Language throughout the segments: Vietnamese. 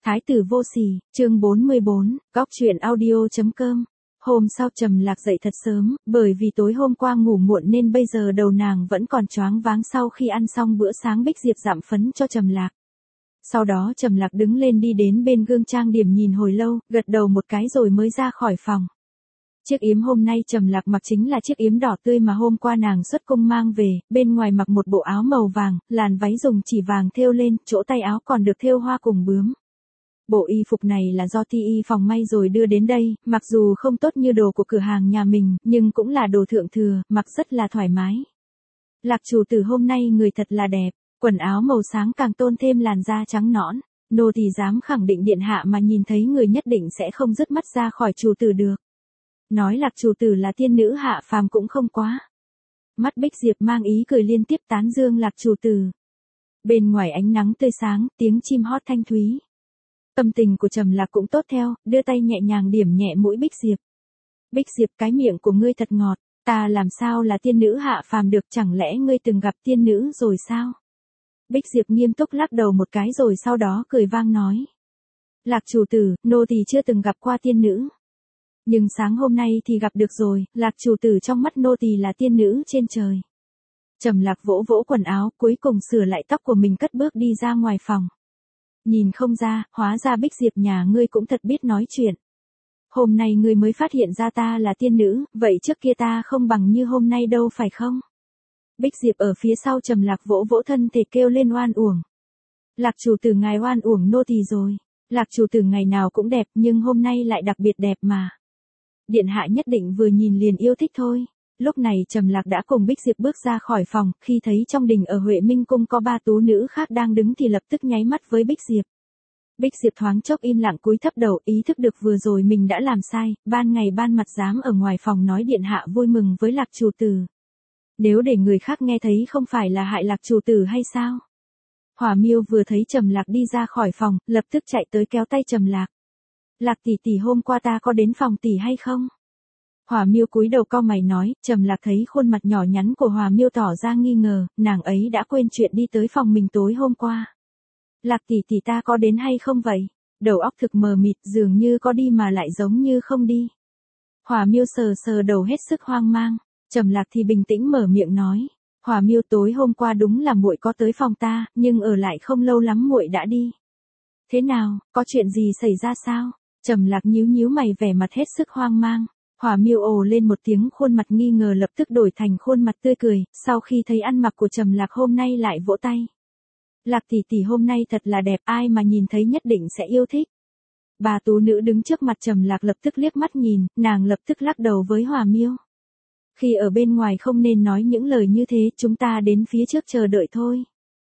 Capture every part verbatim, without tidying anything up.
Thái tử vô sỉ, chương bốn mươi bốn, góc truyện audio.com. Hôm sau Trầm Lạc dậy thật sớm, bởi vì tối hôm qua ngủ muộn nên bây giờ đầu nàng vẫn còn choáng váng sau khi ăn xong bữa sáng Bích Diệp dặm phấn cho Trầm Lạc. Sau đó Trầm Lạc đứng lên đi đến bên gương trang điểm nhìn hồi lâu, gật đầu một cái rồi mới ra khỏi phòng. Chiếc yếm hôm nay Trầm Lạc mặc chính là chiếc yếm đỏ tươi mà hôm qua nàng xuất cung mang về, bên ngoài mặc một bộ áo màu vàng, làn váy dùng chỉ vàng thêu lên, chỗ tay áo còn được thêu hoa cùng bướm. Bộ y phục này là do Ti Y phòng may rồi đưa đến đây, mặc dù không tốt như đồ của cửa hàng nhà mình, nhưng cũng là đồ thượng thừa, mặc rất là thoải mái. Lạc chủ tử hôm nay người thật là đẹp, quần áo màu sáng càng tôn thêm làn da trắng nõn, nô tỳ dám khẳng định điện hạ mà nhìn thấy người nhất định sẽ không dứt mắt ra khỏi chủ tử được. Nói Lạc chủ tử là tiên nữ hạ phàm cũng không quá. Mắt Bích Diệp mang ý cười liên tiếp tán dương Lạc chủ tử. Bên ngoài ánh nắng tươi sáng, tiếng chim hót thanh thúy. Tâm tình của Trầm Lạc cũng tốt theo, đưa tay nhẹ nhàng điểm nhẹ mũi Bích Diệp. Bích Diệp, cái miệng của ngươi thật ngọt, ta làm sao là tiên nữ hạ phàm được, chẳng lẽ ngươi từng gặp tiên nữ rồi sao? Bích Diệp nghiêm túc lắc đầu một cái rồi sau đó cười vang nói. Lạc chủ tử, nô tỳ chưa từng gặp qua tiên nữ. Nhưng sáng hôm nay thì gặp được rồi, Lạc chủ tử trong mắt nô tỳ là tiên nữ trên trời. Trầm Lạc vỗ vỗ quần áo, cuối cùng sửa lại tóc của mình cất bước đi ra ngoài phòng. Nhìn không ra, hóa ra Bích Diệp nhà ngươi cũng thật biết nói chuyện. Hôm nay ngươi mới phát hiện ra ta là tiên nữ, vậy trước kia ta không bằng như hôm nay đâu phải không? Bích Diệp ở phía sau Trầm Lạc vỗ vỗ thân thể kêu lên oan uổng. Lạc chủ tử ngài oan uổng nô tỳ rồi. Lạc chủ tử ngày nào cũng đẹp nhưng hôm nay lại đặc biệt đẹp mà. Điện hạ nhất định vừa nhìn liền yêu thích thôi. Lúc này Trầm Lạc đã cùng Bích Diệp bước ra khỏi phòng, khi thấy trong đình ở Huệ Minh Cung có ba tú nữ khác đang đứng thì lập tức nháy mắt với Bích Diệp. Bích Diệp thoáng chốc im lặng cúi thấp đầu, ý thức được vừa rồi mình đã làm sai, ban ngày ban mặt dám ở ngoài phòng nói điện hạ vui mừng với Lạc chủ tử. Nếu để người khác nghe thấy không phải là hại Lạc chủ tử hay sao? Hỏa Miêu vừa thấy Trầm Lạc đi ra khỏi phòng, lập tức chạy tới kéo tay Trầm Lạc. Lạc tỷ tỷ, hôm qua ta có đến phòng tỷ hay không? Hỏa Miêu cúi đầu cau mày nói. Trầm Lạc thấy khuôn mặt nhỏ nhắn của Hỏa Miêu tỏ ra nghi ngờ, nàng ấy đã quên chuyện đi tới phòng mình tối hôm qua. Lạc tỷ tỷ, ta có đến hay không vậy? Đầu óc thực mờ mịt, dường như có đi mà lại giống như không đi. Hỏa Miêu sờ sờ đầu hết sức hoang mang. Trầm Lạc thì bình tĩnh mở miệng nói. Hỏa Miêu, tối hôm qua đúng là muội có tới phòng ta, nhưng ở lại không lâu lắm muội đã đi. Thế nào, có chuyện gì xảy ra sao? Trầm Lạc nhíu nhíu mày vẻ mặt hết sức hoang mang. Hỏa Miêu ồ lên một tiếng, khuôn mặt nghi ngờ lập tức đổi thành khuôn mặt tươi cười, sau khi thấy ăn mặc của Trầm Lạc hôm nay lại vỗ tay. Lạc tỷ tỷ hôm nay thật là đẹp, ai mà nhìn thấy nhất định sẽ yêu thích. Bà tú nữ đứng trước mặt Trầm Lạc lập tức liếc mắt nhìn, nàng lập tức lắc đầu với Hỏa Miêu. Khi ở bên ngoài không nên nói những lời như thế, chúng ta đến phía trước chờ đợi thôi.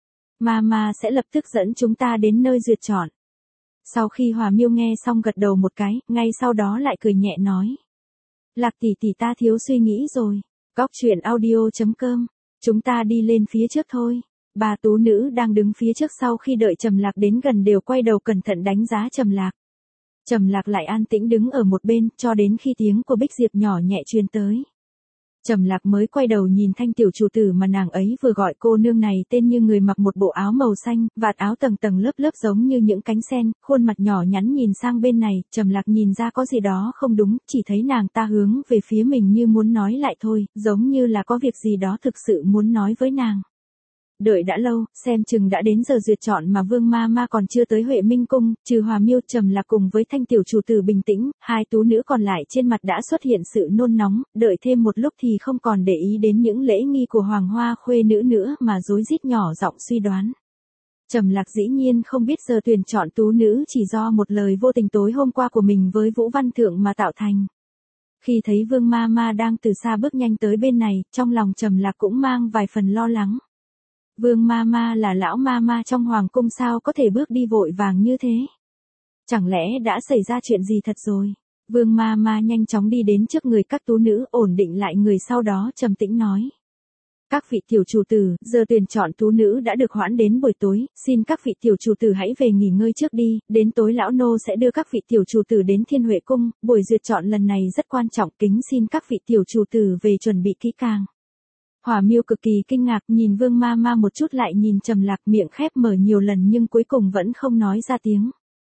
Mama sẽ lập tức dẫn chúng ta đến nơi duyệt chọn. Sau khi Hỏa Miêu nghe xong gật đầu một cái, ngay sau đó lại cười nhẹ nói. Lạc tỷ tỷ, ta thiếu suy nghĩ rồi. Góc truyện audio.com. Chúng ta đi lên phía trước thôi. Bà tú nữ đang đứng phía trước sau khi đợi Trầm Lạc đến gần đều quay đầu cẩn thận đánh giá Trầm Lạc. Trầm Lạc lại an tĩnh đứng ở một bên, cho đến khi tiếng của Bích Diệp nhỏ nhẹ truyền tới. Trầm Lạc mới quay đầu nhìn thanh tiểu chủ tử mà nàng ấy vừa gọi. Cô nương này tên như người mặc một bộ áo màu xanh, vạt áo tầng tầng lớp lớp giống như những cánh sen, khuôn mặt nhỏ nhắn nhìn sang bên này. Trầm Lạc nhìn ra có gì đó không đúng, chỉ thấy nàng ta hướng về phía mình như muốn nói lại thôi, giống như là có việc gì đó thực sự muốn nói với nàng. Đợi đã lâu, xem chừng đã đến giờ duyệt chọn mà Vương ma ma còn chưa tới Huệ Minh Cung, trừ Hỏa Miêu, Trầm Lạc cùng với thanh tiểu chủ tử bình tĩnh, hai tú nữ còn lại trên mặt đã xuất hiện sự nôn nóng, đợi thêm một lúc thì không còn để ý đến những lễ nghi của Hoàng Hoa khuê nữ nữa mà rối rít nhỏ giọng suy đoán. Trầm Lạc dĩ nhiên không biết giờ tuyển chọn tú nữ chỉ do một lời vô tình tối hôm qua của mình với Vũ Văn Thượng mà tạo thành. Khi thấy Vương ma ma đang từ xa bước nhanh tới bên này, trong lòng Trầm Lạc cũng mang vài phần lo lắng. Vương ma ma là lão ma ma trong hoàng cung, sao có thể bước đi vội vàng như thế? Chẳng lẽ đã xảy ra chuyện gì thật rồi? Vương ma ma nhanh chóng đi đến trước người các tú nữ, ổn định lại người, sau đó trầm tĩnh nói. Các vị tiểu chủ tử, giờ tuyển chọn tú nữ đã được hoãn đến buổi tối, xin các vị tiểu chủ tử hãy về nghỉ ngơi trước đi, đến tối lão nô sẽ đưa các vị tiểu chủ tử đến Thiên Huệ Cung, buổi duyệt chọn lần này rất quan trọng, kính xin các vị tiểu chủ tử về chuẩn bị kỹ càng. Hỏa Miêu cực kỳ kinh ngạc, nhìn Vương ma ma một chút lại nhìn Trầm Lạc, miệng khép mở nhiều lần nhưng cuối cùng vẫn không nói ra tiếng.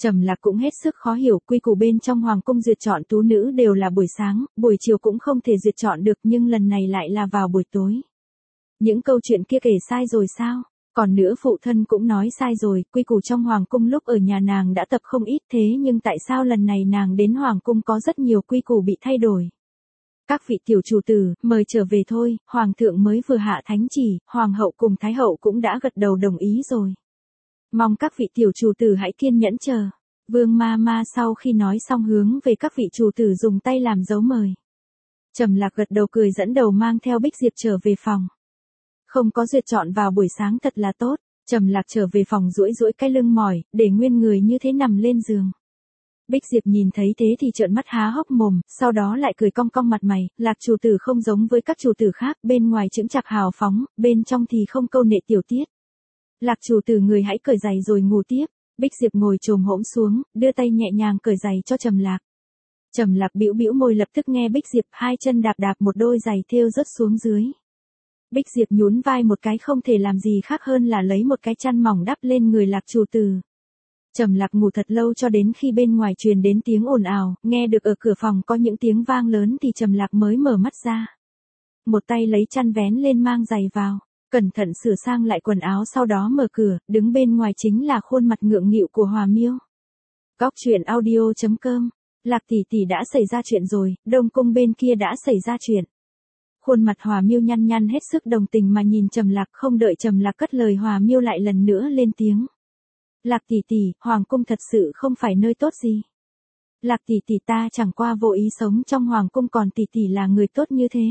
Trầm Lạc cũng hết sức khó hiểu, quy củ bên trong hoàng cung duyệt chọn tú nữ đều là buổi sáng, buổi chiều cũng không thể duyệt chọn được, nhưng lần này lại là vào buổi tối. Những câu chuyện kia kể sai rồi sao? Còn nữa phụ thân cũng nói sai rồi, quy củ trong hoàng cung lúc ở nhà nàng đã tập không ít, thế nhưng tại sao lần này nàng đến hoàng cung có rất nhiều quy củ bị thay đổi? Các vị tiểu chủ tử, mời trở về thôi, hoàng thượng mới vừa hạ thánh chỉ, hoàng hậu cùng thái hậu cũng đã gật đầu đồng ý rồi. Mong các vị tiểu chủ tử hãy kiên nhẫn chờ. Vương ma ma sau khi nói xong hướng về các vị chủ tử dùng tay làm dấu mời. Trầm Lạc gật đầu cười dẫn đầu mang theo Bích Diệp trở về phòng. Không có duyệt chọn vào buổi sáng thật là tốt. Trầm Lạc trở về phòng duỗi duỗi cái lưng mỏi, để nguyên người như thế nằm lên giường. Bích Diệp nhìn thấy thế thì trợn mắt há hốc mồm, sau đó lại cười cong cong mặt mày. Lạc chủ tử không giống với các chủ tử khác, bên ngoài chững chạc hào phóng, bên trong thì không câu nệ tiểu tiết. Lạc chủ tử người hãy cởi giày rồi ngủ tiếp. Bích Diệp ngồi chồm hổm xuống, đưa tay nhẹ nhàng cởi giày cho Trầm Lạc. Trầm Lạc bĩu bĩu môi lập tức nghe Bích Diệp hai chân đạp đạp một đôi giày thêu rớt xuống dưới. Bích Diệp nhún vai một cái không thể làm gì khác hơn là lấy một cái chăn mỏng đắp lên người Lạc chủ tử. Trầm Lạc ngủ thật lâu cho đến khi bên ngoài truyền đến tiếng ồn ào, nghe được ở cửa phòng có những tiếng vang lớn thì Trầm Lạc mới mở mắt ra. Một tay lấy chăn vén lên mang giày vào, cẩn thận sửa sang lại quần áo sau đó mở cửa, đứng bên ngoài chính là khuôn mặt ngượng nghịu của Hòa Miêu. Góc truyện audio chấm com. Lạc tỷ tỷ đã xảy ra chuyện rồi, Đông cung bên kia đã xảy ra chuyện. Khuôn mặt Hòa Miêu nhăn nhăn hết sức đồng tình mà nhìn Trầm Lạc, không đợi Trầm Lạc cất lời Hòa Miêu lại lần nữa lên tiếng. Lạc tỷ tỷ, hoàng cung thật sự không phải nơi tốt gì. Lạc tỷ tỷ ta chẳng qua vô ý sống trong hoàng cung, còn tỷ tỷ là người tốt như thế.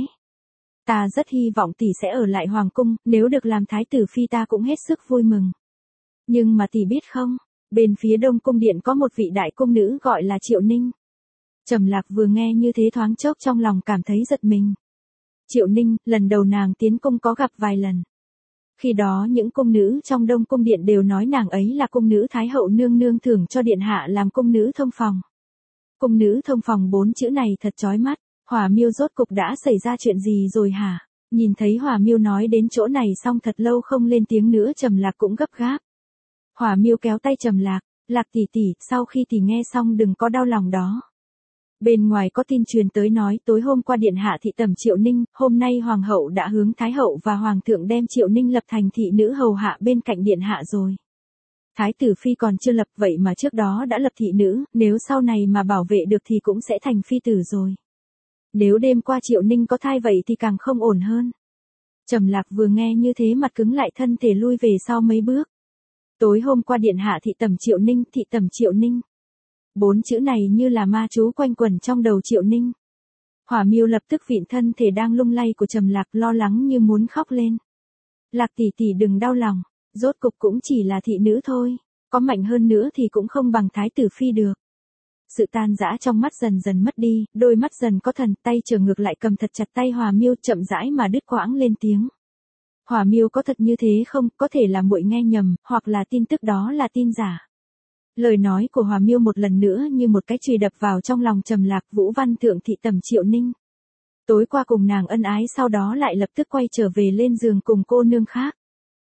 Ta rất hy vọng tỷ sẽ ở lại hoàng cung, nếu được làm thái tử phi ta cũng hết sức vui mừng. Nhưng mà tỷ biết không, bên phía Đông cung điện có một vị đại cung nữ gọi là Triệu Ninh. Trầm Lạc vừa nghe như thế thoáng chốc trong lòng cảm thấy giật mình. Triệu Ninh, lần đầu nàng tiến cung có gặp vài lần. Khi đó những cung nữ trong Đông cung điện đều nói nàng ấy là cung nữ Thái hậu nương nương thưởng cho điện hạ làm cung nữ thông phòng. Cung nữ thông phòng bốn chữ này thật chói mắt. Hòa Miêu rốt cục đã xảy ra chuyện gì rồi hả? Nhìn thấy Hòa Miêu nói đến chỗ này xong thật lâu không lên tiếng nữa, Trầm Lạc cũng gấp gáp. Hòa Miêu kéo tay Trầm Lạc, Lạc tỷ tỷ, sau khi tỷ nghe xong đừng có đau lòng đó. Bên ngoài có tin truyền tới nói tối hôm qua điện hạ thị tẩm Triệu Ninh, hôm nay hoàng hậu đã hướng thái hậu và hoàng thượng đem Triệu Ninh lập thành thị nữ hầu hạ bên cạnh điện hạ rồi. Thái tử phi còn chưa lập, vậy mà trước đó đã lập thị nữ, nếu sau này mà bảo vệ được thì cũng sẽ thành phi tử rồi. Nếu đêm qua Triệu Ninh có thai vậy thì càng không ổn hơn. Trầm Lạc vừa nghe như thế mặt cứng lại, thân thể lui về sau mấy bước. Tối hôm qua điện hạ thị tẩm Triệu Ninh, thị tẩm Triệu Ninh. Bốn chữ này như là ma chú quanh quẩn trong đầu Triệu Ninh. Hòa Miêu lập tức vịn thân thể đang lung lay của Trầm Lạc, lo lắng như muốn khóc lên. Lạc tỷ tỷ đừng đau lòng, rốt cục cũng chỉ là thị nữ thôi, có mạnh hơn nữa thì cũng không bằng thái tử phi được. Sự tan dã trong mắt dần dần mất đi, đôi mắt dần có thần, tay trở ngược lại cầm thật chặt tay Hòa Miêu, chậm rãi mà đứt quãng lên tiếng. Hòa Miêu có thật như thế không, có thể là muội nghe nhầm, hoặc là tin tức đó là tin giả. Lời nói của Hòa Miêu một lần nữa như một cái chùy đập vào trong lòng Trầm Lạc. Vũ Văn Thượng thị tẩm Triệu Ninh. Tối qua cùng nàng ân ái, sau đó lại lập tức quay trở về lên giường cùng cô nương khác.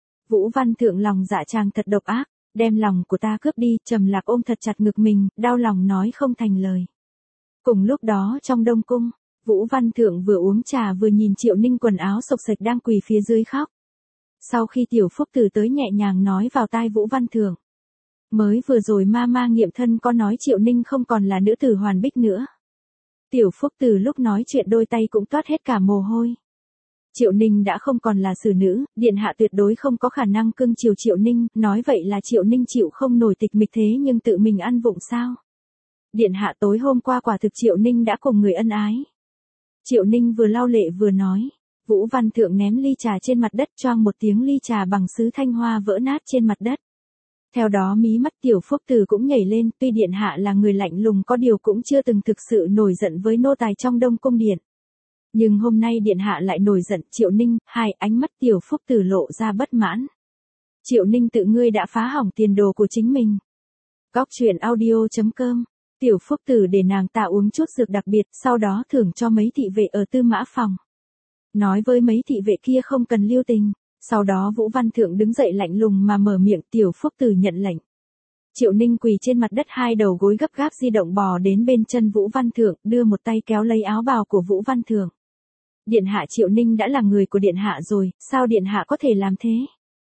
Vũ Văn Thượng lòng dạ chàng thật độc ác, đem lòng của ta cướp đi. Trầm Lạc ôm thật chặt ngực mình, đau lòng nói không thành lời. Cùng lúc đó trong Đông cung, Vũ Văn Thượng vừa uống trà vừa nhìn Triệu Ninh quần áo xộc xệch đang quỳ phía dưới khóc. Sau khi Tiểu Phúc Tử tới nhẹ nhàng nói vào tai Vũ Văn Thượng. Mới vừa rồi ma ma nghiệm thân có nói Triệu Ninh không còn là nữ tử hoàn bích nữa. Tiểu Phúc Tử lúc nói chuyện đôi tay cũng toát hết cả mồ hôi. Triệu Ninh đã không còn là xử nữ, điện hạ tuyệt đối không có khả năng cưng chiều Triệu Ninh, nói vậy là Triệu Ninh chịu không nổi tịch mịch thế nhưng tự mình ăn vụng sao? Điện hạ tối hôm qua quả thực Triệu Ninh đã cùng người ân ái. Triệu Ninh vừa lau lệ vừa nói. Vũ Văn Thượng ném ly trà trên mặt đất, choang một tiếng ly trà bằng sứ thanh hoa vỡ nát trên mặt đất. Theo đó mí mắt Tiểu Phúc Tử cũng nhảy lên, tuy điện hạ là người lạnh lùng có điều cũng chưa từng thực sự nổi giận với nô tài trong Đông cung điện. Nhưng hôm nay điện hạ lại nổi giận. Triệu Ninh, hai ánh mắt Tiểu Phúc Tử lộ ra bất mãn. Triệu Ninh, tự ngươi đã phá hỏng tiền đồ của chính mình. Góc truyện audio chấm com. Tiểu Phúc Tử để nàng ta uống chút dược đặc biệt, sau đó thưởng cho mấy thị vệ ở Tư Mã phòng. Nói với mấy thị vệ kia không cần lưu tình. Sau đó Vũ Văn Thượng đứng dậy lạnh lùng mà mở miệng. Tiểu Phúc Tử nhận lệnh. Triệu Ninh quỳ trên mặt đất hai đầu gối gấp gáp di động bò đến bên chân Vũ Văn Thượng, đưa một tay kéo lấy áo bào của Vũ Văn Thượng. Điện hạ Triệu Ninh đã là người của điện hạ rồi, sao điện hạ có thể làm thế?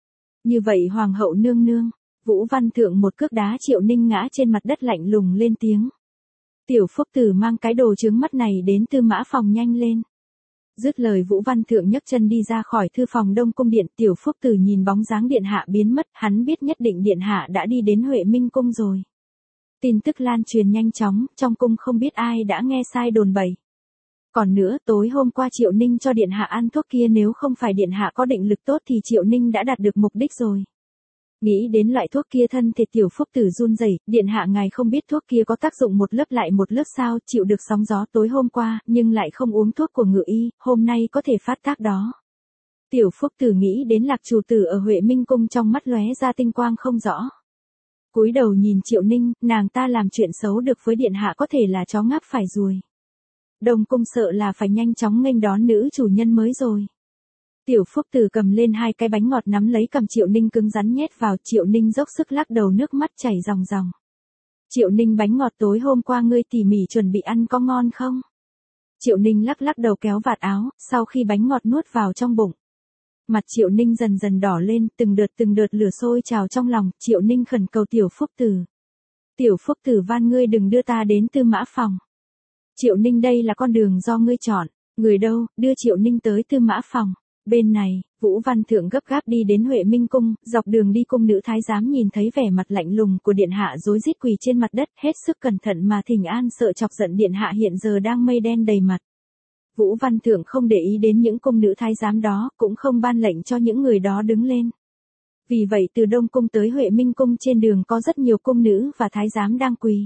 Như vậy hoàng hậu nương nương, Vũ Văn Thượng một cước đá Triệu Ninh ngã trên mặt đất lạnh lùng lên tiếng. Tiểu Phúc Tử mang cái đồ trướng mắt này đến Tư Mã phòng nhanh lên. Dứt lời Vũ Văn Thượng nhấc chân đi ra khỏi thư phòng Đông Cung điện, Tiểu Phúc Tử nhìn bóng dáng điện hạ biến mất, hắn biết nhất định điện hạ đã đi đến Huệ Minh cung rồi. Tin tức lan truyền nhanh chóng, trong cung không biết ai đã nghe sai đồn bậy. Còn nữa, tối hôm qua Triệu Ninh cho điện hạ ăn thuốc kia, nếu không phải điện hạ có định lực tốt thì Triệu Ninh đã đạt được mục đích rồi. Nghĩ đến loại thuốc kia, thân thể Tiểu Phúc Tử run rẩy, điện hạ ngài không biết thuốc kia có tác dụng một lớp lại một lớp sao, chịu được sóng gió tối hôm qua, nhưng lại không uống thuốc của ngự y, hôm nay có thể phát tác đó. Tiểu Phúc Tử nghĩ đến Lạc chủ tử ở Huệ Minh cung, trong mắt lóe ra tinh quang không rõ. Cúi đầu nhìn Triệu Ninh, nàng ta làm chuyện xấu được với điện hạ có thể là chó ngáp phải ruồi. Đông cung sợ là phải nhanh chóng nghênh đón nữ chủ nhân mới rồi. Tiểu Phúc Tử cầm lên hai cái bánh ngọt nắm lấy cầm Triệu Ninh cứng rắn nhét vào, Triệu Ninh dốc sức lắc đầu, nước mắt chảy ròng ròng. Triệu Ninh, bánh ngọt tối hôm qua ngươi tỉ mỉ chuẩn bị ăn có ngon không? Triệu Ninh lắc lắc đầu kéo vạt áo, sau khi bánh ngọt nuốt vào trong bụng. Mặt Triệu Ninh dần dần đỏ lên, từng đợt từng đợt lửa sôi trào trong lòng, Triệu Ninh khẩn cầu Tiểu Phúc Tử. Tiểu Phúc Tử van ngươi đừng đưa ta đến Tư Mã phòng. Triệu Ninh, đây là con đường do ngươi chọn, người đâu, đưa Triệu Ninh tới Tư Mã phòng. Bên này, Vũ Văn Thượng gấp gáp đi đến Huệ Minh cung, dọc đường đi cung nữ thái giám nhìn thấy vẻ mặt lạnh lùng của điện hạ rối rít quỳ trên mặt đất, hết sức cẩn thận mà thỉnh an, sợ chọc giận điện hạ hiện giờ đang mây đen đầy mặt. Vũ Văn Thượng không để ý đến những cung nữ thái giám đó, cũng không ban lệnh cho những người đó đứng lên. Vì vậy từ Đông cung tới Huệ Minh cung trên đường có rất nhiều cung nữ và thái giám đang quỳ.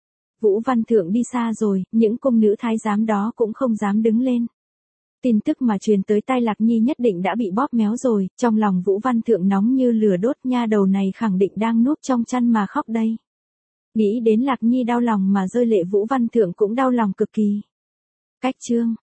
Vũ Văn Thượng đi xa rồi, những cung nữ thái giám đó cũng không dám đứng lên. Tin tức mà truyền tới tai Lạc Nhi nhất định đã bị bóp méo rồi, trong lòng Vũ Văn Thượng nóng như lửa đốt, nha đầu này khẳng định đang núp trong chăn mà khóc đây. Nghĩ đến Lạc Nhi đau lòng mà rơi lệ, Vũ Văn Thượng cũng đau lòng cực kỳ. Cách chương